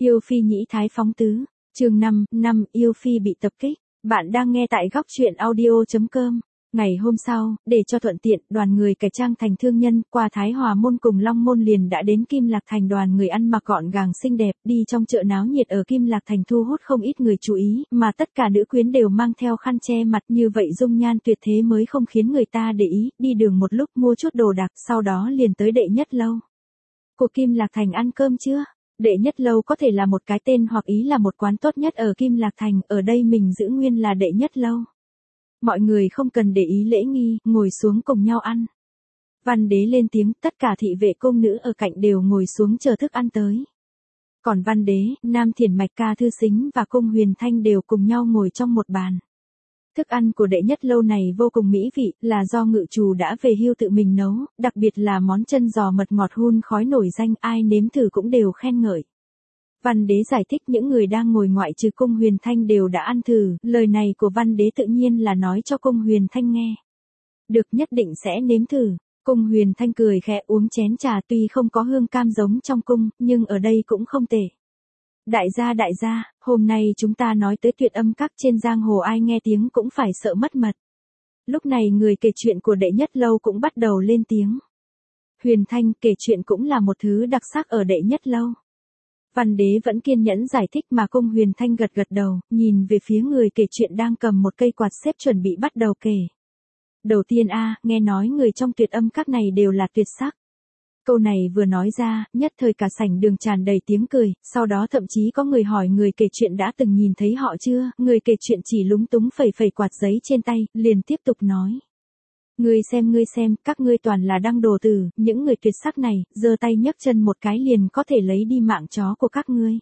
Yêu Phi nhĩ thái phóng tứ, chương 5, Yêu Phi bị tập kích. Bạn đang nghe tại góc truyện audio.com. Ngày hôm sau, để cho thuận tiện, đoàn người cải trang thành thương nhân, qua Thái Hòa Môn cùng Long Môn liền đã đến Kim Lạc Thành. Đoàn người ăn mặc gọn gàng xinh đẹp, đi trong chợ náo nhiệt ở Kim Lạc Thành thu hút không ít người chú ý, mà tất cả nữ quyến đều mang theo khăn che mặt, như vậy dung nhan tuyệt thế mới không khiến người ta để ý. Đi đường một lúc mua chút đồ đạc, sau đó liền tới Đệ Nhất Lâu. Của Kim Lạc Thành ăn cơm chưa? Đệ Nhất Lâu có thể là một cái tên hoặc ý là một quán tốt nhất ở Kim Lạc Thành, ở đây mình giữ nguyên là Đệ Nhất Lâu. Mọi người không cần để ý lễ nghi, ngồi xuống cùng nhau ăn. Văn đế lên tiếng, tất cả thị vệ cung nữ ở cạnh đều ngồi xuống chờ thức ăn tới. Còn Văn đế, Nam Thiền Mạch Ca Thư Sính và Cung Huyền Thanh đều cùng nhau ngồi trong một bàn. Thức ăn của Đệ Nhất Lâu này vô cùng mỹ vị, là do ngự trù đã về hưu tự mình nấu, đặc biệt là món chân giò mật ngọt hun khói nổi danh, ai nếm thử cũng đều khen ngợi. Văn đế giải thích những người đang ngồi ngoại trừ Cung Huyền Thanh đều đã ăn thử, lời này của Văn đế tự nhiên là nói cho Cung Huyền Thanh nghe. Được, nhất định sẽ nếm thử. Cung Huyền Thanh cười khẽ uống chén trà, tuy không có hương cam giống trong cung, nhưng ở đây cũng không tệ. Đại gia, hôm nay chúng ta nói tới Tuyệt Âm Các, trên giang hồ ai nghe tiếng cũng phải sợ mất mật. Lúc này người kể chuyện của Đệ Nhất Lâu cũng bắt đầu lên tiếng. Huyền Thanh, kể chuyện cũng là một thứ đặc sắc ở Đệ Nhất Lâu. Văn đế vẫn kiên nhẫn giải thích mà Cung Huyền Thanh gật đầu, nhìn về phía người kể chuyện đang cầm một cây quạt xếp chuẩn bị bắt đầu kể. Đầu tiên nghe nói người trong Tuyệt Âm Các này đều là tuyệt sắc. Câu này vừa nói ra, nhất thời cả sảnh đường tràn đầy tiếng cười, sau đó thậm chí có người hỏi người kể chuyện đã từng nhìn thấy họ chưa, người kể chuyện chỉ lúng túng phẩy quạt giấy trên tay, liền tiếp tục nói. Ngươi xem, các ngươi toàn là đăng đồ tử, những người tuyệt sắc này, giơ tay nhấc chân một cái liền có thể lấy đi mạng chó của các ngươi.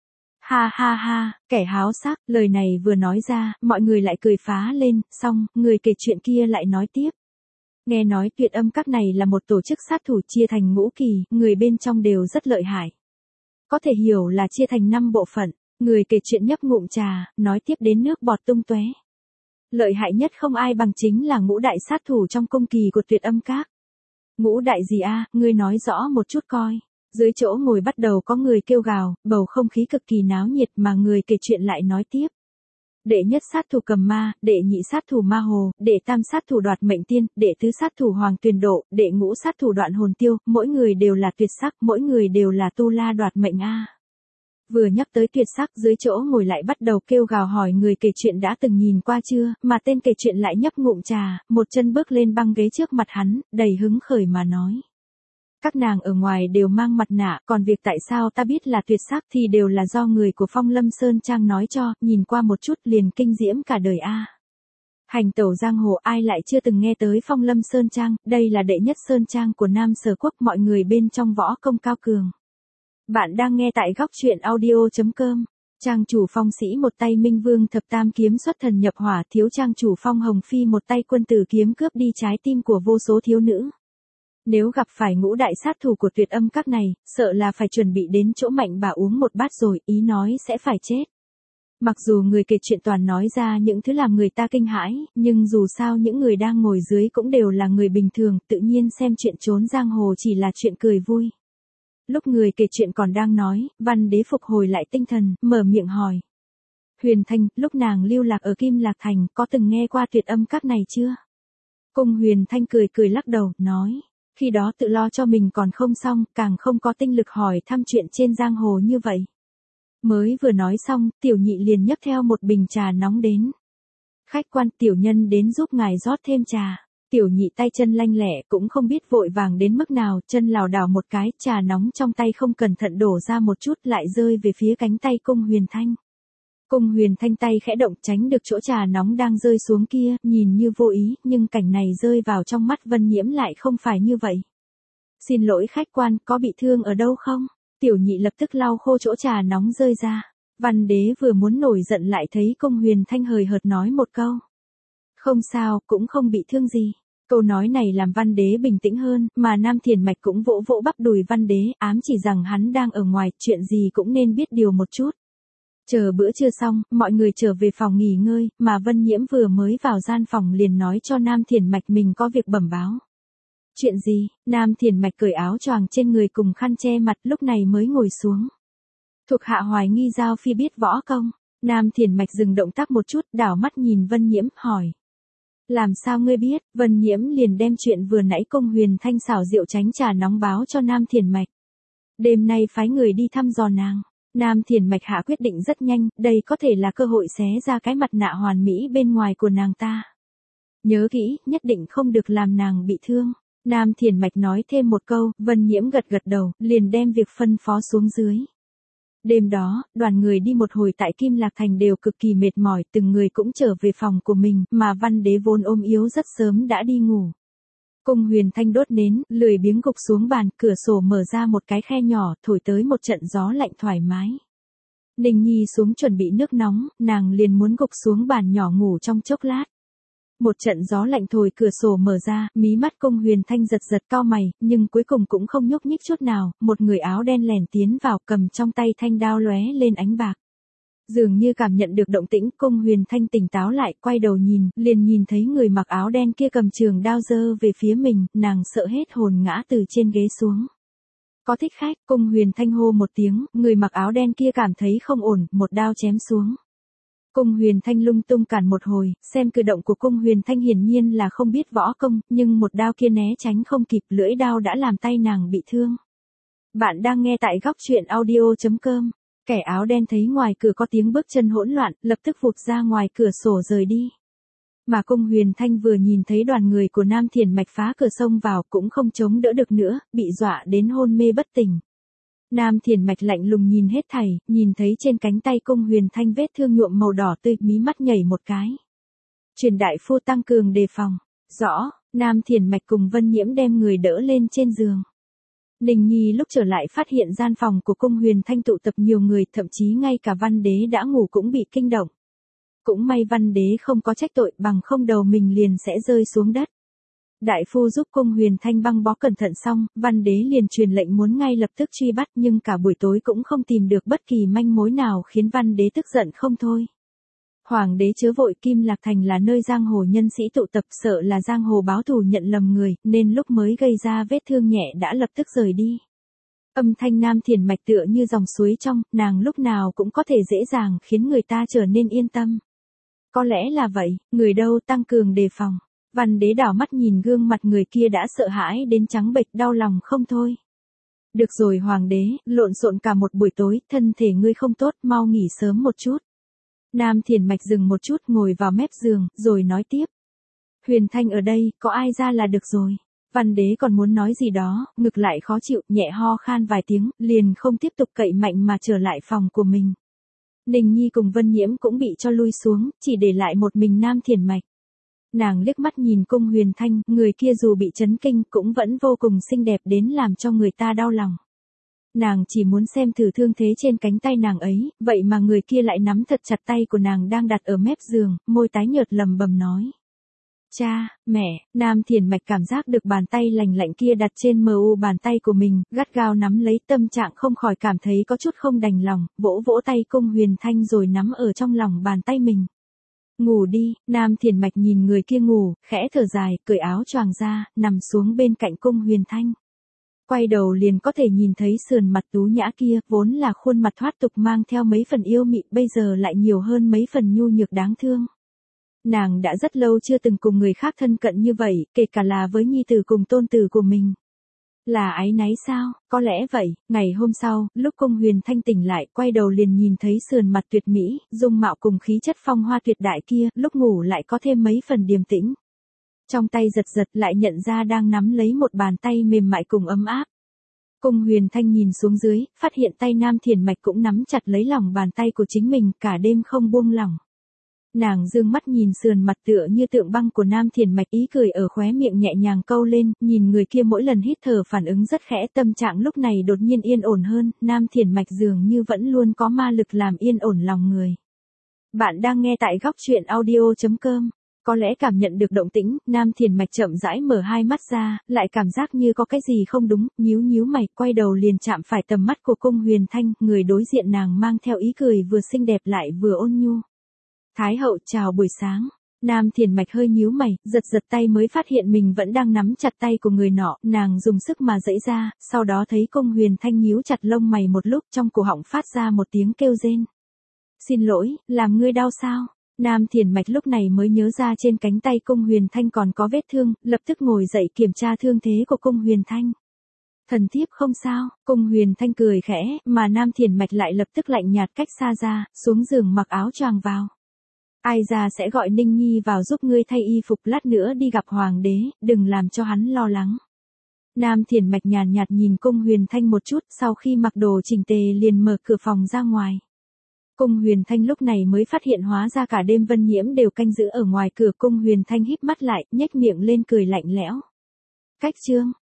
Ha, kẻ háo sắc, lời này vừa nói ra, mọi người lại cười phá lên, xong, người kể chuyện kia lại nói tiếp. Nghe nói Tuyệt Âm Các này là một tổ chức sát thủ chia thành ngũ kỳ, người bên trong đều rất lợi hại. Có thể hiểu là chia thành 5 bộ phận, người kể chuyện nhấp ngụm trà, nói tiếp đến nước bọt tung tóe. Lợi hại nhất không ai bằng chính là ngũ đại sát thủ trong cung kỳ của Tuyệt Âm Các. Ngũ đại gì ngươi nói rõ một chút coi. Dưới chỗ ngồi bắt đầu có người kêu gào, bầu không khí cực kỳ náo nhiệt mà người kể chuyện lại nói tiếp. Đệ nhất sát thủ Cầm Ma, đệ nhị sát thủ Ma Hồ, đệ tam sát thủ Đoạt Mệnh Tiên, đệ tứ sát thủ Hoàng Tuyền Độ, đệ ngũ sát thủ Đoạn Hồn Tiêu, mỗi người đều là tuyệt sắc, mỗi người đều là tu la đoạt mệnh Vừa nhắc tới tuyệt sắc, dưới chỗ ngồi lại bắt đầu kêu gào hỏi người kể chuyện đã từng nhìn qua chưa, mà tên kể chuyện lại nhấp ngụm trà, một chân bước lên băng ghế trước mặt hắn, đầy hứng khởi mà nói. Các nàng ở ngoài đều mang mặt nạ, còn việc tại sao ta biết là tuyệt sắc thì đều là do người của Phong Lâm Sơn Trang nói cho, nhìn qua một chút liền kinh diễm cả đời Hành tẩu giang hồ ai lại chưa từng nghe tới Phong Lâm Sơn Trang, đây là đệ nhất Sơn Trang của Nam Sở Quốc, mọi người bên trong võ công cao cường. Bạn đang nghe tại góc truyện audio.com. Trang chủ Phong Sĩ một tay Minh Vương thập tam kiếm xuất thần nhập hỏa, thiếu trang chủ Phong Hồng Phi một tay quân tử kiếm cướp đi trái tim của vô số thiếu nữ. Nếu gặp phải ngũ đại sát thủ của Tuyệt Âm Các này, sợ là phải chuẩn bị đến chỗ Mạnh bà uống một bát rồi, ý nói sẽ phải chết. Mặc dù người kể chuyện toàn nói ra những thứ làm người ta kinh hãi, nhưng dù sao những người đang ngồi dưới cũng đều là người bình thường, tự nhiên xem chuyện trốn giang hồ chỉ là chuyện cười vui. Lúc người kể chuyện còn đang nói, Văn đế phục hồi lại tinh thần, mở miệng hỏi. Huyền Thanh, lúc nàng lưu lạc ở Kim Lạc Thành, có từng nghe qua Tuyệt Âm Các này chưa? Cung Huyền Thanh cười lắc đầu, nói. Khi đó tự lo cho mình còn không xong, càng không có tinh lực hỏi thăm chuyện trên giang hồ như vậy. Mới vừa nói xong, tiểu nhị liền nhấc theo một bình trà nóng đến. Khách quan, tiểu nhân đến giúp ngài rót thêm trà. Tiểu nhị tay chân lanh lẹ, cũng không biết vội vàng đến mức nào, chân lảo đảo một cái, trà nóng trong tay không cẩn thận đổ ra một chút lại rơi về phía cánh tay Cung Huyền Thanh. Cung Huyền Thanh tay khẽ động tránh được chỗ trà nóng đang rơi xuống kia, nhìn như vô ý, nhưng cảnh này rơi vào trong mắt Vân Nhiễm lại không phải như vậy. Xin lỗi khách quan, có bị thương ở đâu không? Tiểu nhị lập tức lau khô chỗ trà nóng rơi ra. Văn đế vừa muốn nổi giận lại thấy Cung Huyền Thanh hời hợt nói một câu. Không sao, cũng không bị thương gì. Câu nói này làm Văn đế bình tĩnh hơn, mà Nam Thiền Mạch cũng vỗ bắp đùi Văn đế, ám chỉ rằng hắn đang ở ngoài, chuyện gì cũng nên biết điều một chút. Chờ bữa trưa xong, mọi người trở về phòng nghỉ ngơi, mà Vân Nhiễm vừa mới vào gian phòng liền nói cho Nam Thiền Mạch mình có việc bẩm báo. Chuyện gì? Nam Thiền Mạch cởi áo choàng trên người cùng khăn che mặt, lúc này mới ngồi xuống. Thuộc hạ hoài nghi Giao Phi biết võ công. Nam Thiền Mạch dừng động tác một chút, đảo mắt nhìn Vân Nhiễm, hỏi. Làm sao ngươi biết? Vân Nhiễm liền đem chuyện vừa nãy Cung Huyền Thanh xảo diệu tránh trà nóng báo cho Nam Thiền Mạch. Đêm nay phái người đi thăm dò nàng. Nam Thiền Mạch hạ quyết định rất nhanh, đây có thể là cơ hội xé ra cái mặt nạ hoàn mỹ bên ngoài của nàng ta. Nhớ kỹ, nhất định không được làm nàng bị thương. Nam Thiền Mạch nói thêm một câu, Vân Nhiễm gật gật đầu, liền đem việc phân phó xuống dưới. Đêm đó, đoàn người đi một hồi tại Kim Lạc Thành đều cực kỳ mệt mỏi, từng người cũng trở về phòng của mình, mà Văn Đế vốn ôm yếu rất sớm đã đi ngủ. Cung Huyền Thanh đốt nến, lười biếng gục xuống bàn, cửa sổ mở ra một cái khe nhỏ, thổi tới một trận gió lạnh thoải mái. Ninh Nhi xuống chuẩn bị nước nóng, nàng liền muốn gục xuống bàn nhỏ ngủ trong chốc lát. Một trận gió lạnh thổi cửa sổ mở ra, mí mắt Cung Huyền Thanh giật giật cau mày, nhưng cuối cùng cũng không nhúc nhích chút nào, một người áo đen lèn tiến vào, cầm trong tay thanh đao lóe lên ánh bạc. Dường như cảm nhận được động tĩnh, Cung Huyền Thanh tỉnh táo lại, quay đầu nhìn, liền nhìn thấy người mặc áo đen kia cầm trường đao giơ về phía mình, nàng sợ hết hồn ngã từ trên ghế xuống. Có thích khách, Cung Huyền Thanh hô một tiếng, người mặc áo đen kia cảm thấy không ổn, một đao chém xuống. Cung Huyền Thanh lung tung cản một hồi, xem cử động của Cung Huyền Thanh hiển nhiên là không biết võ công, nhưng một đao kia né tránh không kịp, lưỡi đao đã làm tay nàng bị thương. Bạn đang nghe tại góc truyện audio.com. Kẻ áo đen thấy ngoài cửa có tiếng bước chân hỗn loạn, lập tức vụt ra ngoài cửa sổ rời đi. Mà Cung Huyền Thanh vừa nhìn thấy đoàn người của Nam Thiền Mạch phá cửa sông vào cũng không chống đỡ được nữa, bị dọa đến hôn mê bất tỉnh. Nam Thiền Mạch lạnh lùng nhìn hết thảy, nhìn thấy trên cánh tay Cung Huyền Thanh vết thương nhuộm màu đỏ tươi, mí mắt nhảy một cái. Truyền đại phu tăng cường đề phòng. Rõ, Nam Thiền Mạch cùng Vân Nhiễm đem người đỡ lên trên giường. Ninh Nhi lúc trở lại phát hiện gian phòng của Cung Huyền Thanh tụ tập nhiều người, thậm chí ngay cả Văn Đế đã ngủ cũng bị kinh động. Cũng may Văn Đế không có trách tội, bằng không đầu mình liền sẽ rơi xuống đất. Đại phu giúp Cung Huyền Thanh băng bó cẩn thận xong, Văn Đế liền truyền lệnh muốn ngay lập tức truy bắt, nhưng cả buổi tối cũng không tìm được bất kỳ manh mối nào khiến Văn Đế tức giận không thôi. Hoàng đế chớ vội, Kim Lạc Thành là nơi giang hồ nhân sĩ tụ tập, sợ là giang hồ báo thù nhận lầm người, nên lúc mới gây ra vết thương nhẹ đã lập tức rời đi. Âm thanh Nam Thiền Mạch tựa như dòng suối trong, nàng lúc nào cũng có thể dễ dàng khiến người ta trở nên yên tâm. Có lẽ là vậy, người đâu, tăng cường đề phòng. Văn Đế đảo mắt nhìn gương mặt người kia đã sợ hãi đến trắng bệch, đau lòng không thôi. Được rồi Hoàng đế, lộn xộn cả một buổi tối, thân thể ngươi không tốt, mau nghỉ sớm một chút. Nam Thiền Mạch dừng một chút, ngồi vào mép giường, rồi nói tiếp. Huyền Thanh ở đây, có ai ra là được rồi. Văn Đế còn muốn nói gì đó, ngực lại khó chịu, nhẹ ho khan vài tiếng, liền không tiếp tục cậy mạnh mà trở lại phòng của mình. Ninh Nhi cùng Vân Nhiễm cũng bị cho lui xuống, chỉ để lại một mình Nam Thiền Mạch. Nàng liếc mắt nhìn Cung Huyền Thanh, người kia dù bị chấn kinh cũng vẫn vô cùng xinh đẹp đến làm cho người ta đau lòng. Nàng chỉ muốn xem thử thương thế trên cánh tay nàng ấy, vậy mà người kia lại nắm thật chặt tay của nàng đang đặt ở mép giường, môi tái nhợt lầm bầm nói. Cha, mẹ, Nam Thiền Mạch cảm giác được bàn tay lành lạnh kia đặt trên mu bàn tay của mình, gắt gao nắm lấy, tâm trạng không khỏi cảm thấy có chút không đành lòng, vỗ vỗ tay Cung Huyền Thanh rồi nắm ở trong lòng bàn tay mình. Ngủ đi, Nam Thiền Mạch nhìn người kia ngủ, khẽ thở dài, cởi áo choàng ra, nằm xuống bên cạnh Cung Huyền Thanh. Quay đầu liền có thể nhìn thấy sườn mặt tú nhã kia, vốn là khuôn mặt thoát tục mang theo mấy phần yêu mị, bây giờ lại nhiều hơn mấy phần nhu nhược đáng thương. Nàng đã rất lâu chưa từng cùng người khác thân cận như vậy, kể cả là với nhi tử cùng tôn tử của mình. Là áy náy sao? Có lẽ vậy. Ngày hôm sau, lúc Cung Huyền Thanh tỉnh lại, quay đầu liền nhìn thấy sườn mặt tuyệt mỹ, dung mạo cùng khí chất phong hoa tuyệt đại kia, lúc ngủ lại có thêm mấy phần điềm tĩnh. Trong tay giật giật lại nhận ra đang nắm lấy một bàn tay mềm mại cùng ấm áp. Cung Huyền Thanh nhìn xuống dưới, phát hiện tay Nam Thiền Mạch cũng nắm chặt lấy lòng bàn tay của chính mình, cả đêm không buông lỏng. Nàng dương mắt nhìn sườn mặt tựa như tượng băng của Nam Thiền Mạch, ý cười ở khóe miệng nhẹ nhàng câu lên, nhìn người kia mỗi lần hít thở phản ứng rất khẽ, tâm trạng lúc này đột nhiên yên ổn hơn, Nam Thiền Mạch dường như vẫn luôn có ma lực làm yên ổn lòng người. Bạn đang nghe tại góc truyện audio.com. Có lẽ cảm nhận được động tĩnh, Nam Thiền Mạch chậm rãi mở hai mắt ra, lại cảm giác như có cái gì không đúng, nhíu mày, quay đầu liền chạm phải tầm mắt của Cung Huyền Thanh, người đối diện nàng mang theo ý cười vừa xinh đẹp lại vừa ôn nhu. Thái hậu chào buổi sáng. Nam Thiền Mạch hơi nhíu mày, giật giật tay mới phát hiện mình vẫn đang nắm chặt tay của người nọ, nàng dùng sức mà giãy ra, sau đó thấy Cung Huyền Thanh nhíu chặt lông mày một lúc, trong cổ họng phát ra một tiếng kêu rên. Xin lỗi, làm ngươi đau sao? Nam Thiền Mạch lúc này mới nhớ ra trên cánh tay Cung Huyền Thanh còn có vết thương, lập tức ngồi dậy kiểm tra thương thế của Cung Huyền Thanh. Thần thiếp không sao, Cung Huyền Thanh cười khẽ, mà Nam Thiền Mạch lại lập tức lạnh nhạt cách xa ra, xuống giường mặc áo choàng vào. Ai ra sẽ gọi Ninh Nhi vào giúp ngươi thay y phục, lát nữa đi gặp hoàng đế, đừng làm cho hắn lo lắng. Nam Thiền Mạch nhàn nhạt nhìn Cung Huyền Thanh một chút, sau khi mặc đồ chỉnh tề liền mở cửa phòng ra ngoài. Cung Huyền Thanh lúc này mới phát hiện hóa ra cả đêm Vân Nhiễm đều canh giữ ở ngoài cửa. Cung Huyền Thanh híp mắt lại, nhếch miệng lên cười lạnh lẽo. Cách chương